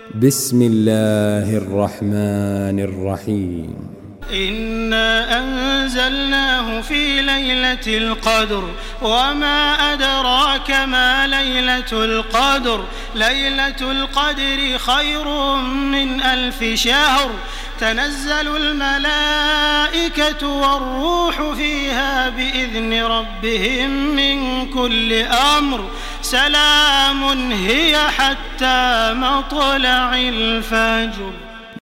بسم الله الرحمن الرحيم إنا أنزلناه في ليلة القدر وما أدراك ما ليلة القدر ليلة القدر خير من 1000 شهر تنزل الملائكة والروح فيها بإذن ربهم من كل أمر سلام هي حتى مطلع الفجر.